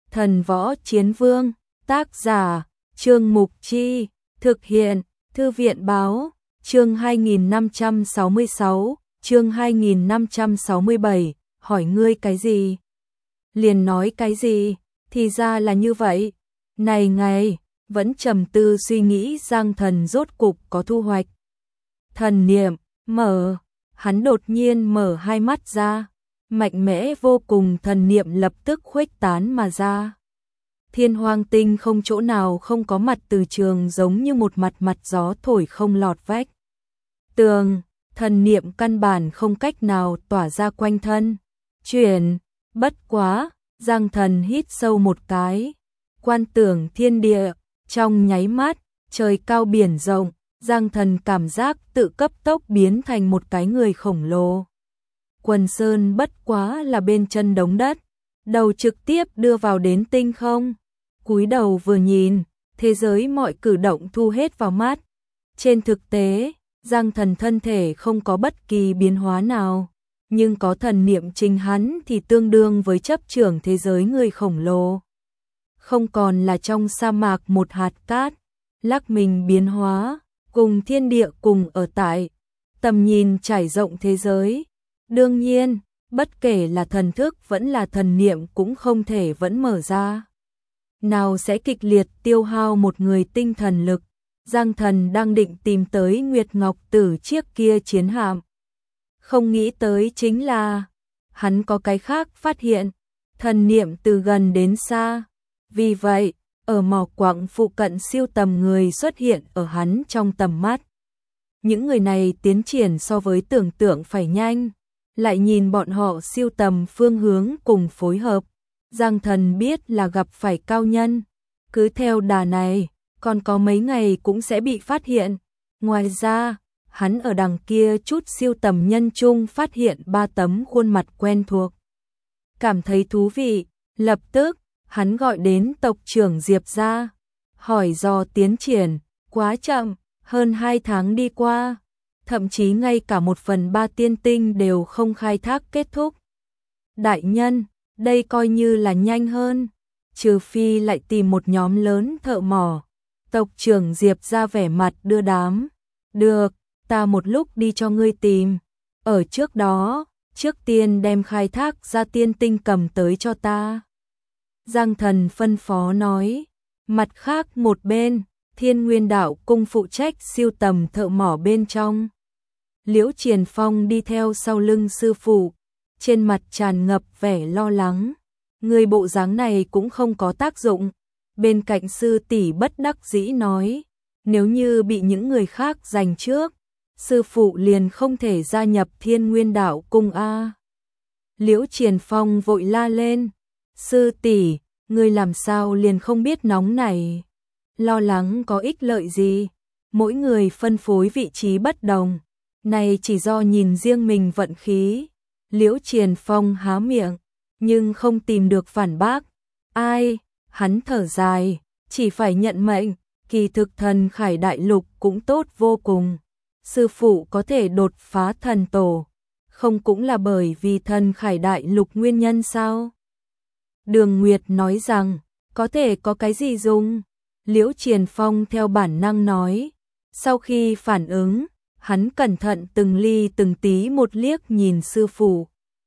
Thần Võ Chiến Vương, tác giả, Trương Mục Chi, thực hiện, Thư viện Báo, chương 2566, chương 2567, hỏi ngươi cái gì? Liền nói cái gì? Thì ra là như vậy. Này ngày, vẫn trầm tư suy nghĩ Giang Thần rốt cục có thu hoạch. Thần niệm, mở, hắn đột nhiên mở hai mắt ra, mạnh mẽ vô cùng thần niệm lập tức khuếch tán mà ra. Thiên Hoang Tinh không chỗ nào không có mặt từ trường giống như một mặt gió thổi không lọt vách. Tường, thần niệm căn bản không cách nào tỏa ra quanh thân. Chuyển, bất quá, Giang Thần hít sâu một cái, quan tưởng thiên địa, trong nháy mắt, trời cao biển rộng, Giang Thần cảm giác tự cấp tốc biến thành một cái người khổng lồ. Quần sơn bất quá là bên chân đống đất, đầu trực tiếp đưa vào đến tinh không. Cúi đầu vừa nhìn, thế giới mọi cử động thu hết vào mắt. Trên thực tế, Giang Thần thân thể không có bất kỳ biến hóa nào, nhưng có thần niệm chính hắn thì tương đương với chấp trưởng thế giới người khổng lồ. Không còn là trong sa mạc một hạt cát, lắc mình biến hóa, cùng thiên địa cùng ở tại, tầm nhìn trải rộng thế giới. Đương nhiên, bất kể là thần thức vẫn là thần niệm cũng không thể vẫn mở ra. Nào sẽ kịch liệt tiêu hao một người tinh thần lực. Giang Thần đang định tìm tới Nguyệt Ngọc Tử chiếc kia chiến hạm. Không nghĩ tới chính là hắn có cái khác phát hiện, thần niệm từ gần đến xa. Vì vậy, ở mỏ quặng phụ cận siêu tầm người xuất hiện ở hắn trong tầm mắt. Những người này tiến triển so với tưởng tượng phải nhanh, lại nhìn bọn họ siêu tầm phương hướng cùng phối hợp. Giang Thần biết là gặp phải cao nhân, cứ theo đà này, còn có mấy ngày cũng sẽ bị phát hiện. Ngoài ra, hắn ở đằng kia chút siêu tầm nhân chung phát hiện 3 tấm khuôn mặt quen thuộc. Cảm thấy thú vị, lập tức, hắn gọi đến tộc trưởng Diệp ra, hỏi do tiến triển, quá chậm, hơn 2 tháng đi qua, thậm chí ngay cả 1/3 tiên tinh đều không khai thác kết thúc. Đại nhân, đây coi như là nhanh hơn, trừ phi lại tìm một nhóm lớn thợ mỏ. Tộc trưởng Diệp ra vẻ mặt đưa đám. Được, ta một lúc đi cho ngươi tìm. Ở trước đó, trước tiên đem khai thác ra tiên tinh cầm tới cho ta. Giang Thần phân phó nói. Mặt khác một bên, Thiên Nguyên Đạo Cung phụ trách siêu tầm thợ mỏ bên trong. Liễu Triền Phong đi theo sau lưng sư phụ, trên mặt tràn ngập vẻ lo lắng. Người bộ dáng này cũng không có tác dụng. Bên cạnh sư tỷ bất đắc dĩ nói, nếu như bị những người khác giành trước, sư phụ liền không thể gia nhập Thiên Nguyên Đạo Cung a. Liễu Triền Phong vội la lên, sư tỷ, ngươi làm sao liền không biết nóng này? Lo lắng có ích lợi gì? Mỗi người phân phối vị trí bất đồng, này chỉ do nhìn riêng mình vận khí. Liễu Triền Phong há miệng, nhưng không tìm được phản bác. Ai? Hắn thở dài, chỉ phải nhận mệnh, kỳ thực thần Khải Đại Lục cũng tốt vô cùng. Sư phụ có thể đột phá thần tổ, không cũng là bởi vì thần Khải Đại Lục nguyên nhân sao? Đường Nguyệt nói rằng, có thể có cái gì dùng? Liễu Triền Phong theo bản năng nói. Sau khi phản ứng, hắn cẩn thận từng ly từng tí một liếc nhìn sư phụ.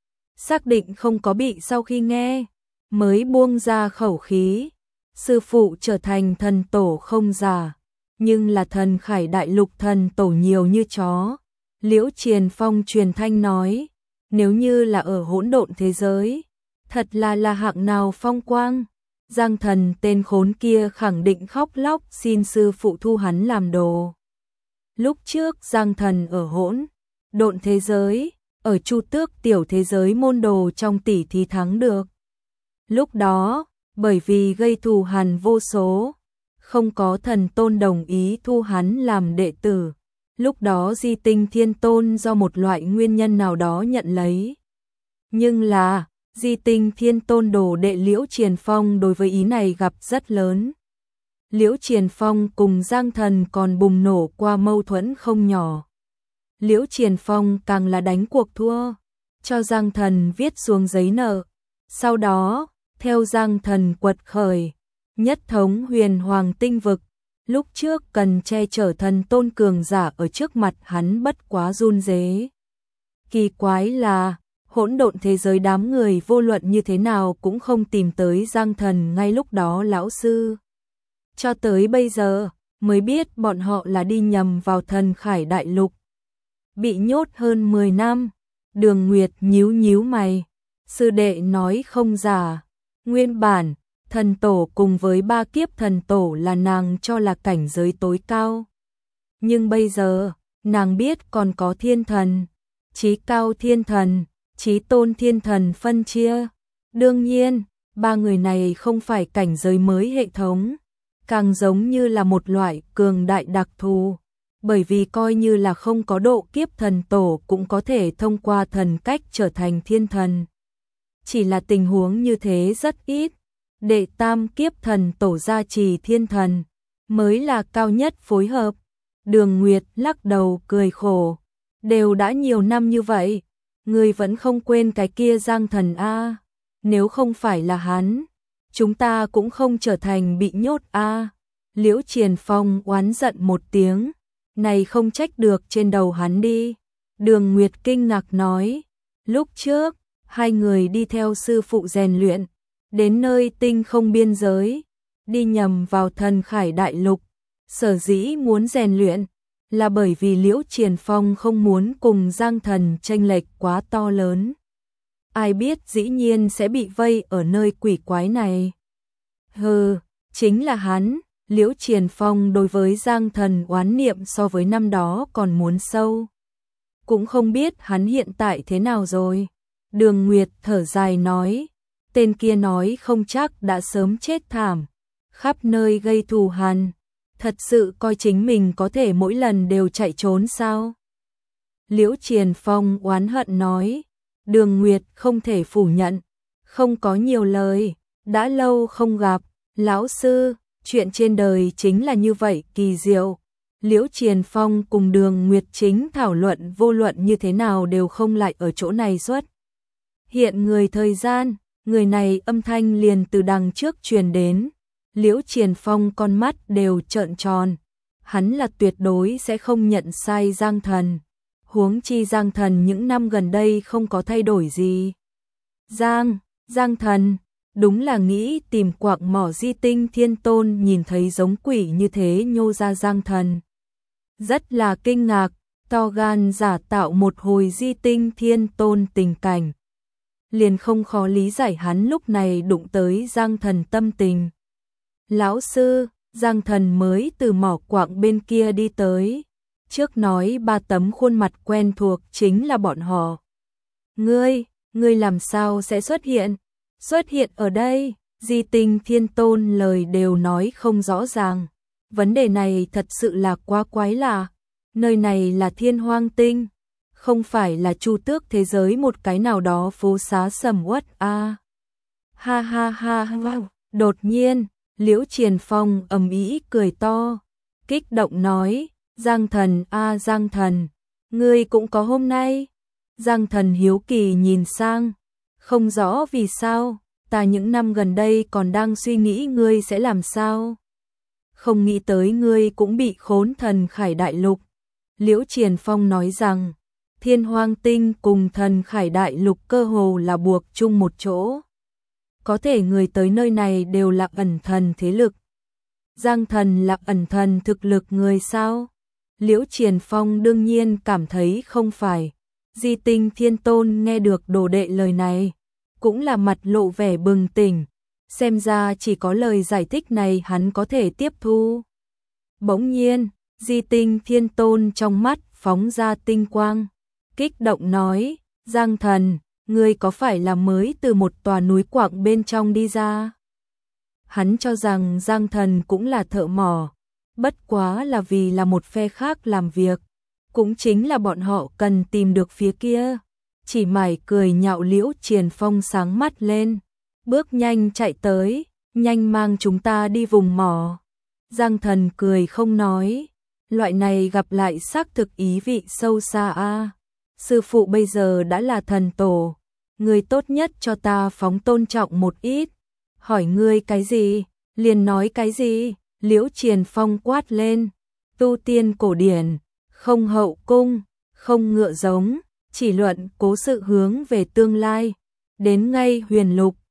Xác định không có bị sau khi nghe, mới buông ra khẩu khí. Sư phụ trở thành thần tổ không giả, nhưng là thần Khải Đại Lục thần tổ nhiều như chó. Liễu Triền Phong truyền thanh nói, nếu như là ở hỗn độn thế giới, thật là hạng nào phong quang. Giang Thần tên khốn kia khẳng định khóc lóc xin sư phụ thu hắn làm đồ. Lúc trước Giang Thần ở hỗn độn thế giới, ở Chu Tước tiểu thế giới môn đồ trong tỷ thí thắng được. Lúc đó, bởi vì gây thù hằn vô số, không có thần tôn đồng ý thu hắn làm đệ tử. Lúc đó Di Tinh Thiên Tôn do một loại nguyên nhân nào đó nhận lấy. Nhưng là, Di Tinh Thiên Tôn đồ đệ Liễu Triền Phong đối với ý này gặp rất lớn. Liễu Triền Phong cùng Giang Thần còn bùng nổ qua mâu thuẫn không nhỏ. Liễu Triền Phong càng là đánh cuộc thua, cho Giang Thần viết xuống giấy nợ. Sau đó, theo Giang Thần quật khởi, nhất thống huyền hoàng tinh vực. Lúc trước cần che chở thần tôn cường giả ở trước mặt hắn bất quá run rế. Kỳ quái là, hỗn độn thế giới đám người vô luận như thế nào cũng không tìm tới Giang Thần ngay lúc đó lão sư. Cho tới bây giờ, mới biết bọn họ là đi nhầm vào Thần Khải Đại Lục. Bị nhốt hơn 10 năm, Đường Nguyệt nhíu nhíu mày. Sư đệ nói không giả, nguyên bản, thần tổ cùng với 3 kiếp thần tổ là nàng cho là cảnh giới tối cao. Nhưng bây giờ, nàng biết còn có thiên thần, chí cao thiên thần, chí tôn thiên thần phân chia. Đương nhiên, 3 người này không phải cảnh giới mới hệ thống, càng giống như là một loại cường đại đặc thù. Bởi vì coi như là không có độ kiếp thần tổ cũng có thể thông qua thần cách trở thành thiên thần. Chỉ là tình huống như thế rất ít. Đệ tam kiếp thần tổ gia trì thiên thần mới là cao nhất phối hợp. Đường Nguyệt lắc đầu cười khổ. Đều đã nhiều năm như vậy, người vẫn không quên cái kia Giang Thần a. Nếu không phải là hắn, chúng ta cũng không trở thành bị nhốt a. Liễu Triền Phong oán giận một tiếng. Này không trách được trên đầu hắn đi. Đường Nguyệt kinh ngạc nói. Lúc trước, hai người đi theo sư phụ rèn luyện, đến nơi tinh không biên giới, đi nhầm vào Thần Khải Đại Lục. Sở dĩ muốn rèn luyện, là bởi vì Liễu Triền Phong không muốn cùng Giang Thần chênh lệch quá to lớn. Ai biết dĩ nhiên sẽ bị vây ở nơi quỷ quái này. Hừ, chính là hắn. Liễu Triền Phong đối với Giang Thần oán niệm so với năm đó còn muốn sâu. Cũng không biết hắn hiện tại thế nào rồi. Đường Nguyệt thở dài nói, tên kia nói không chắc đã sớm chết thảm, khắp nơi gây thù hằn. Thật sự coi chính mình có thể mỗi lần đều chạy trốn sao? Liễu Triền Phong oán hận nói. Đường Nguyệt không thể phủ nhận, không có nhiều lời, đã lâu không gặp, lão sư. Chuyện trên đời chính là như vậy kỳ diệu. Liễu Triền Phong cùng Đường Nguyệt chính thảo luận vô luận như thế nào đều không lại ở chỗ này xuất. Hiện người thời gian, người này âm thanh liền từ đằng trước truyền đến. Liễu Triền Phong con mắt đều trợn tròn. Hắn là tuyệt đối sẽ không nhận sai Giang Thần. Huống chi Giang Thần những năm gần đây không có thay đổi gì. Giang Thần. Đúng là nghĩ tìm quạng mỏ di tinh thiên tôn nhìn thấy giống quỷ như thế nhô ra Giang Thần. Rất là kinh ngạc, to gan giả tạo một hồi di tinh thiên tôn tình cảnh. Liền không khó lý giải hắn lúc này đụng tới Giang Thần tâm tình. Lão sư, Giang Thần mới từ mỏ quạng bên kia đi tới. Trước nói 3 tấm khuôn mặt quen thuộc chính là bọn họ. Ngươi làm sao sẽ xuất hiện? Xuất hiện ở đây, di tinh thiên tôn lời đều nói không rõ ràng. Vấn đề này thật sự là quá quái lạ. Nơi này là Thiên Hoang Tinh, không phải là Chu Tước thế giới một cái nào đó phố xá sầm uất a. Ha ha ha ha. Đột nhiên, Liễu Triền Phong ầm ĩ cười to, kích động nói, Giang Thần a Giang Thần, ngươi cũng có hôm nay. Giang Thần hiếu kỳ nhìn sang, không rõ vì sao, ta những năm gần đây còn đang suy nghĩ ngươi sẽ làm sao. Không nghĩ tới ngươi cũng bị khốn Thần Khải Đại Lục. Liễu Triền Phong nói rằng, Thiên Hoang Tinh cùng Thần Khải Đại Lục cơ hồ là buộc chung một chỗ. Có thể người tới nơi này đều là ẩn thần thế lực. Giang Thần là ẩn thần thực lực người sao? Liễu Triền Phong đương nhiên cảm thấy không phải. Di tinh thiên tôn nghe được đồ đệ lời này, cũng là mặt lộ vẻ bừng tỉnh. Xem ra chỉ có lời giải thích này hắn có thể tiếp thu. Bỗng nhiên, di tinh thiên tôn trong mắt phóng ra tinh quang. Kích động nói, Giang Thần, ngươi có phải là mới từ một tòa núi quạng bên trong đi ra? Hắn cho rằng Giang Thần cũng là thợ mỏ, bất quá là vì là một phe khác làm việc, cũng chính là bọn họ cần tìm được phía kia. Chỉ mải cười nhạo Liễu Triền Phong sáng mắt lên, bước nhanh chạy tới, nhanh mang chúng ta đi vùng mỏ. Giang Thần cười không nói, loại này gặp lại xác thực ý vị sâu xa a. Sư phụ bây giờ đã là thần tổ, người tốt nhất cho ta phóng tôn trọng một ít, hỏi ngươi cái gì, liền nói cái gì, Liễu Triền Phong quát lên, tu tiên cổ điển, không hậu cung, không ngựa giống, chỉ luận cố sự hướng về tương lai, đến ngay huyền lục,